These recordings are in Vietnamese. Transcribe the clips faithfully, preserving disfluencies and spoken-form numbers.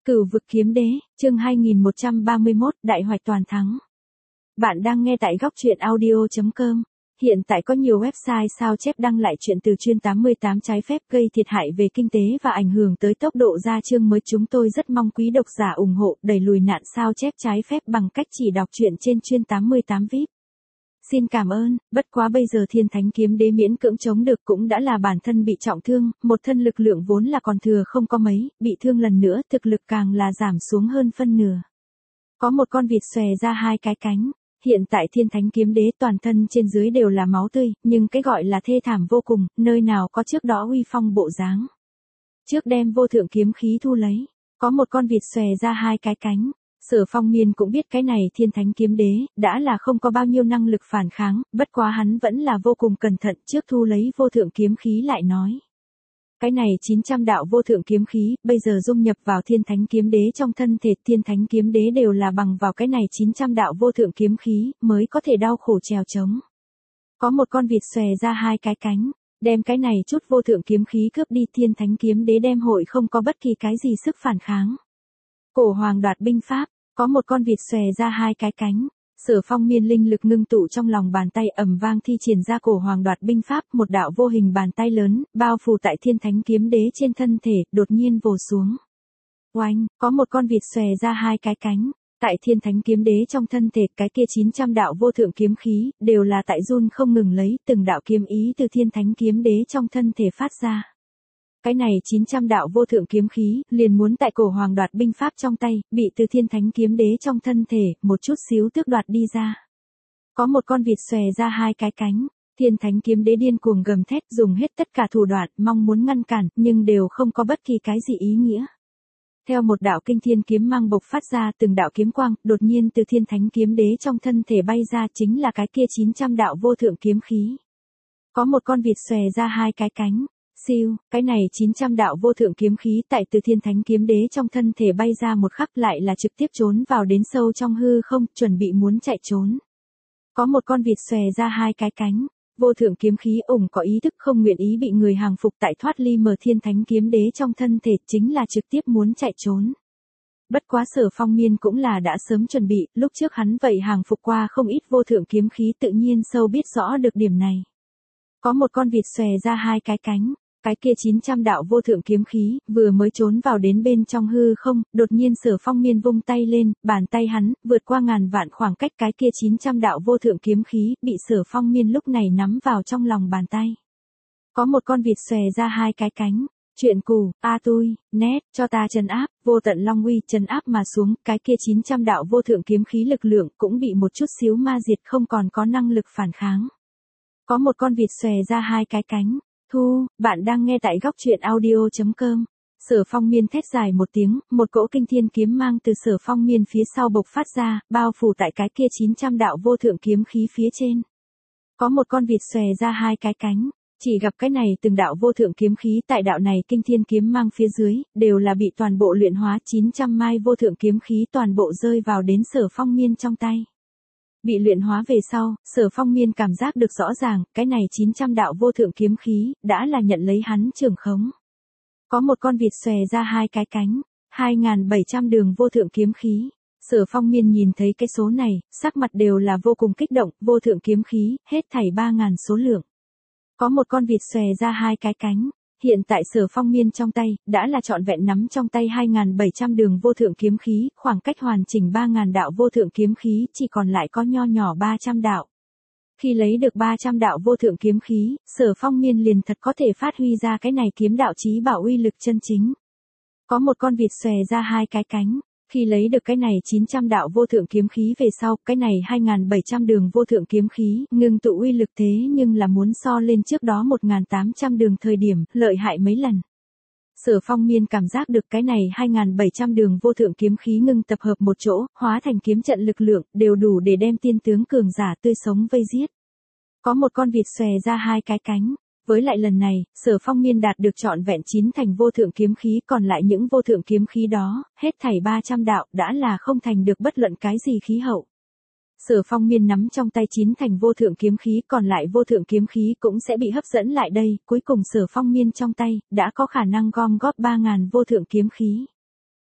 Cửu vực kiếm đế, chương hai nghìn một trăm ba mươi mốt, đại hoạch toàn thắng. Bạn đang nghe tại góc truyện audio chấm com. Hiện tại có nhiều website sao chép đăng lại chuyện từ chuyên tám mươi tám trái phép gây thiệt hại về kinh tế và ảnh hưởng tới tốc độ ra chương mới. Chúng tôi rất mong quý độc giả ủng hộ đẩy lùi nạn sao chép trái phép bằng cách chỉ đọc truyện trên chuyên tám mươi tám vi ai pi. Xin cảm ơn, bất quá bây giờ Thiên Thánh Kiếm Đế miễn cưỡng chống được cũng đã là bản thân bị trọng thương, một thân lực lượng vốn là còn thừa không có mấy, bị thương lần nữa thực lực càng là giảm xuống hơn phân nửa. Có một con vịt xòe ra hai cái cánh, hiện tại Thiên Thánh Kiếm Đế toàn thân trên dưới đều là máu tươi, nhưng cái gọi là thê thảm vô cùng, nơi nào có trước đó uy phong bộ dáng. Trước đem vô thượng kiếm khí thu lấy, có một con vịt xòe ra hai cái cánh. Sở Phong Miên cũng biết cái này Thiên Thánh Kiếm Đế, đã là không có bao nhiêu năng lực phản kháng, bất quá hắn vẫn là vô cùng cẩn thận trước thu lấy vô thượng kiếm khí lại nói. Cái này chín trăm đạo vô thượng kiếm khí, bây giờ dung nhập vào Thiên Thánh Kiếm Đế trong thân thể. Thiên Thánh Kiếm Đế đều là bằng vào cái này chín trăm đạo vô thượng kiếm khí, mới có thể đau khổ trèo trống. Có một con vịt xòe ra hai cái cánh, đem cái này chút vô thượng kiếm khí cướp đi. Thiên Thánh Kiếm Đế đem hội không có bất kỳ cái gì sức phản kháng. Cổ Hoàng đoạt binh pháp. Có một con vịt xòe ra hai cái cánh, Sở Phong Miên linh lực ngưng tụ trong lòng bàn tay ầm vang thi triển ra Cổ Hoàng đoạt binh pháp, một đạo vô hình bàn tay lớn, bao phủ tại Thiên Thánh Kiếm Đế trên thân thể, đột nhiên vồ xuống. Oanh, có một con vịt xòe ra hai cái cánh, tại Thiên Thánh Kiếm Đế trong thân thể, cái kia chín trăm đạo vô thượng kiếm khí, đều là tại run không ngừng lấy, từng đạo kiếm ý từ Thiên Thánh Kiếm Đế trong thân thể phát ra. Cái này chín trăm đạo vô thượng kiếm khí, liền muốn tại Cổ Hoàng đoạt binh pháp trong tay, bị từ Thiên Thánh Kiếm Đế trong thân thể, một chút xíu tước đoạt đi ra. Có một con vịt xòe ra hai cái cánh, Thiên Thánh Kiếm Đế điên cuồng gầm thét, dùng hết tất cả thủ đoạn, mong muốn ngăn cản, nhưng đều không có bất kỳ cái gì ý nghĩa. Theo một đạo kinh thiên kiếm mang bộc phát ra, từng đạo kiếm quang, đột nhiên từ Thiên Thánh Kiếm Đế trong thân thể bay ra, chính là cái kia chín trăm đạo vô thượng kiếm khí. Có một con vịt xòe ra hai cái cánh. Siêu, cái này chín trăm đạo vô thượng kiếm khí tại từ Thiên Thánh Kiếm Đế trong thân thể bay ra một khắc lại là trực tiếp trốn vào đến sâu trong hư không, chuẩn bị muốn chạy trốn. Có một con vịt xòe ra hai cái cánh, vô thượng kiếm khí ủng có ý thức không nguyện ý bị người hàng phục tại thoát ly mở Thiên Thánh Kiếm Đế trong thân thể, chính là trực tiếp muốn chạy trốn. Bất quá Sở Phong Miên cũng là đã sớm chuẩn bị, lúc trước hắn vậy hàng phục qua không ít vô thượng kiếm khí, tự nhiên sâu biết rõ được điểm này. Có một con vịt xòe ra hai cái cánh. Cái kia chín trăm đạo vô thượng kiếm khí, vừa mới trốn vào đến bên trong hư không, đột nhiên Sở Phong Miên vung tay lên, bàn tay hắn, vượt qua ngàn vạn khoảng cách cái kia chín trăm đạo vô thượng kiếm khí, bị Sở Phong Miên lúc này nắm vào trong lòng bàn tay. Có một con vịt xòe ra hai cái cánh, chuyện cù, a tui, nét, cho ta trấn áp, vô tận long uy trấn áp mà xuống, cái kia chín trăm đạo vô thượng kiếm khí lực lượng, cũng bị một chút xíu ma diệt không còn có năng lực phản kháng. Có một con vịt xòe ra hai cái cánh. Thu, bạn đang nghe tại góc truyện audio chấm com. Sở Phong Miên thét dài một tiếng, một cỗ kinh thiên kiếm mang từ Sở Phong Miên phía sau bộc phát ra, bao phủ tại cái kia chín trăm đạo vô thượng kiếm khí phía trên. Có một con vịt xòe ra hai cái cánh, chỉ gặp cái này từng đạo vô thượng kiếm khí tại đạo này kinh thiên kiếm mang phía dưới, đều là bị toàn bộ luyện hóa. Chín trăm mai vô thượng kiếm khí toàn bộ rơi vào đến Sở Phong Miên trong tay. Bị luyện hóa về sau, Sở Phong Miên cảm giác được rõ ràng, cái này chín trăm đạo vô thượng kiếm khí, đã là nhận lấy hắn trưởng khống. Có một con vịt xòe ra hai cái cánh, hai nghìn bảy trăm đường vô thượng kiếm khí. Sở Phong Miên nhìn thấy cái số này, sắc mặt đều là vô cùng kích động, vô thượng kiếm khí, hết thảy ba nghìn số lượng. Có một con vịt xòe ra hai cái cánh. Hiện tại Sở Phong Miên trong tay, đã là trọn vẹn nắm trong tay hai nghìn bảy trăm đường vô thượng kiếm khí, khoảng cách hoàn chỉnh ba nghìn đạo vô thượng kiếm khí, chỉ còn lại có nho nhỏ ba trăm đạo. Khi lấy được ba trăm đạo vô thượng kiếm khí, Sở Phong Miên liền thật có thể phát huy ra cái này kiếm đạo chí bảo uy lực chân chính. Có một con vịt xòe ra hai cái cánh. Khi lấy được cái này chín trăm đạo vô thượng kiếm khí về sau, cái này hai nghìn bảy trăm đường vô thượng kiếm khí, ngưng tụ uy lực thế nhưng là muốn so lên trước đó một nghìn tám trăm đường thời điểm, lợi hại mấy lần. Sở Phong Miên cảm giác được cái này hai nghìn bảy trăm đường vô thượng kiếm khí ngưng tập hợp một chỗ, hóa thành kiếm trận lực lượng, đều đủ để đem tiên tướng cường giả tươi sống vây giết. Có một con vịt xòe ra hai cái cánh. Với lại lần này, Sở Phong Miên đạt được trọn vẹn chín thành vô thượng kiếm khí, còn lại những vô thượng kiếm khí đó, hết thảy ba trăm đạo, đã là không thành được bất luận cái gì khí hậu. Sở Phong Miên nắm trong tay chín thành vô thượng kiếm khí, còn lại vô thượng kiếm khí cũng sẽ bị hấp dẫn lại đây, cuối cùng Sở Phong Miên trong tay, đã có khả năng gom góp ba nghìn vô thượng kiếm khí.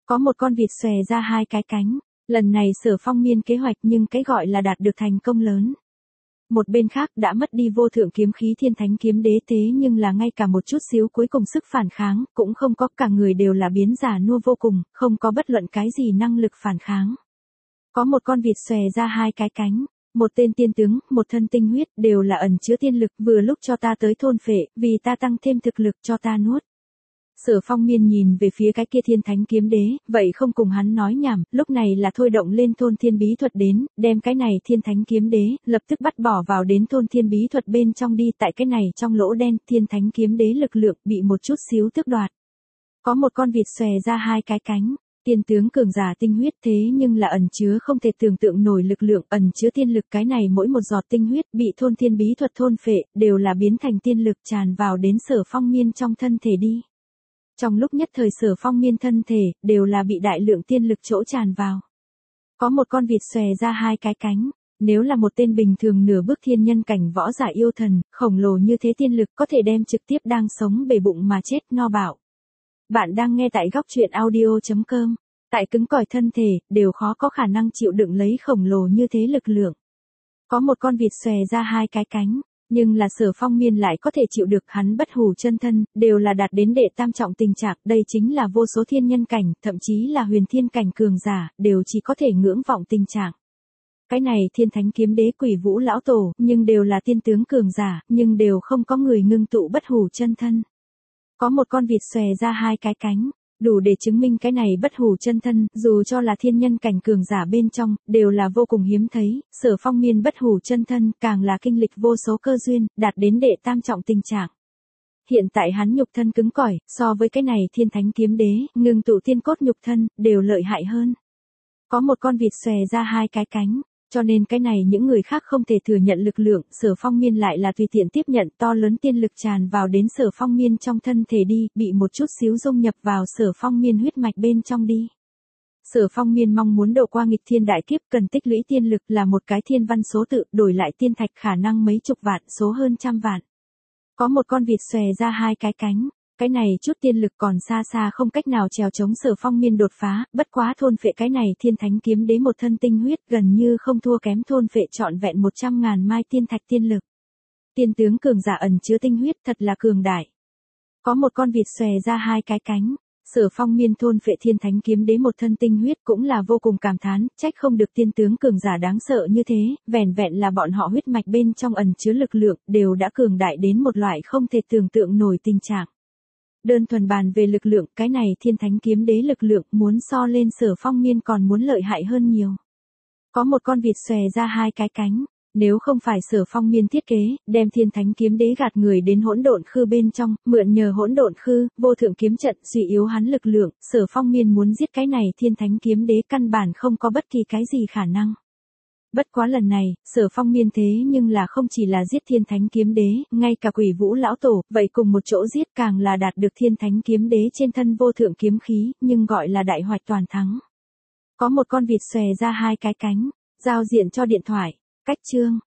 Có một con vịt xòe ra hai cái cánh, lần này Sở Phong miên kế hoạch nhưng cái gọi là đạt được thành công lớn. Một bên khác đã mất đi vô thượng kiếm khí thiên thánh kiếm đế thế nhưng là ngay cả một chút xíu cuối cùng sức phản kháng, cũng không có, cả người đều là biến giả nua vô cùng, không có bất luận cái gì năng lực phản kháng. Có một con vịt xòe ra hai cái cánh, một tên tiên tướng, một thân tinh huyết, đều là ẩn chứa tiên lực, vừa lúc cho ta tới thôn phệ, vì ta tăng thêm thực lực cho ta nuốt. Sở Phong miên nhìn về phía cái kia thiên thánh kiếm đế, vậy không cùng hắn nói nhảm, lúc này là thôi động lên thôn thiên bí thuật đến, đem cái này thiên thánh kiếm đế, lập tức bắt bỏ vào đến thôn thiên bí thuật bên trong đi, tại cái này trong lỗ đen, thiên thánh kiếm đế lực lượng bị một chút xíu tước đoạt. Có một con vịt xòe ra hai cái cánh, tiên tướng cường giả tinh huyết thế nhưng là ẩn chứa không thể tưởng tượng nổi lực lượng, ẩn chứa tiên lực, cái này mỗi một giọt tinh huyết bị thôn thiên bí thuật thôn phệ, đều là biến thành tiên lực tràn vào đến Sở Phong miên trong thân thể đi. Trong lúc nhất thời Sở Phong miên thân thể, đều là bị đại lượng tiên lực chỗ tràn vào. Có một con vịt xòe ra hai cái cánh, nếu là một tên bình thường nửa bước thiên nhân cảnh võ giả yêu thần, khổng lồ như thế tiên lực có thể đem trực tiếp đang sống bề bụng mà chết no bạo. Bạn đang nghe tại góc truyện audio chấm com, tại cứng cỏi thân thể, đều khó có khả năng chịu đựng lấy khổng lồ như thế lực lượng. Có một con vịt xòe ra hai cái cánh. Nhưng là Sở Phong miên lại có thể chịu được, hắn bất hủ chân thân, đều là đạt đến đệ tam trọng tình trạng, đây chính là vô số thiên nhân cảnh, thậm chí là huyền thiên cảnh cường giả, đều chỉ có thể ngưỡng vọng tình trạng. Cái này thiên thánh kiếm đế Quỷ Vũ lão tổ, nhưng đều là tiên tướng cường giả, nhưng đều không có người ngưng tụ bất hủ chân thân. Có một con vịt xòe ra hai cái cánh, đủ để chứng minh cái này bất hủ chân thân, dù cho là thiên nhân cảnh cường giả bên trong, đều là vô cùng hiếm thấy, Sở Phong miên bất hủ chân thân, càng là kinh lịch vô số cơ duyên, đạt đến đệ tam trọng tình trạng. Hiện tại hắn nhục thân cứng cỏi, so với cái này thiên thánh kiếm đế, ngưng tụ tiên cốt nhục thân, đều lợi hại hơn. Có một con vịt xòe ra hai cái cánh, cho nên cái này những người khác không thể thừa nhận lực lượng, Sở Phong miên lại là tùy tiện tiếp nhận, to lớn tiên lực tràn vào đến Sở Phong miên trong thân thể đi, bị một chút xíu dung nhập vào Sở Phong miên huyết mạch bên trong đi. Sở Phong miên mong muốn độ qua nghịch thiên đại kiếp, cần tích lũy tiên lực là một cái thiên văn số tự, đổi lại tiên thạch khả năng mấy chục vạn, số hơn trăm vạn. Có một con vịt xòe ra hai cái cánh. Cái này chút tiên lực còn xa xa không cách nào trèo chống Sở Phong miên đột phá, bất quá thôn phệ cái này thiên thánh kiếm đế một thân tinh huyết, gần như không thua kém thôn phệ trọn vẹn một trăm ngàn mai tiên thạch tiên lực. Tiên tướng cường giả ẩn chứa tinh huyết thật là cường đại. Có một con vịt xòe ra hai cái cánh, Sở Phong miên thôn phệ thiên thánh kiếm đế một thân tinh huyết cũng là vô cùng cảm thán, trách không được tiên tướng cường giả đáng sợ như thế, vẻn vẹn là bọn họ huyết mạch bên trong ẩn chứa lực lượng, đều đã cường đại đến một loại không thể tưởng tượng nổi tình trạng. Đơn thuần bàn về lực lượng, cái này thiên thánh kiếm đế lực lượng muốn so lên Sở Phong miên còn muốn lợi hại hơn nhiều. Có một con vịt xòe ra hai cái cánh, nếu không phải Sở Phong miên thiết kế, đem thiên thánh kiếm đế gạt người đến hỗn độn khư bên trong, mượn nhờ hỗn độn khư, vô thượng kiếm trận suy yếu hắn lực lượng, Sở Phong miên muốn giết cái này thiên thánh kiếm đế căn bản không có bất kỳ cái gì khả năng. Bất quá lần này, Sở Phong miên thế nhưng là không chỉ là giết thiên thánh kiếm đế, ngay cả Quỷ Vũ lão tổ, vậy cùng một chỗ giết, càng là đạt được thiên thánh kiếm đế trên thân vô thượng kiếm khí, nhưng gọi là đại hoạch toàn thắng. Có một con vịt xòe ra hai cái cánh, giao diện cho điện thoại, cách chương,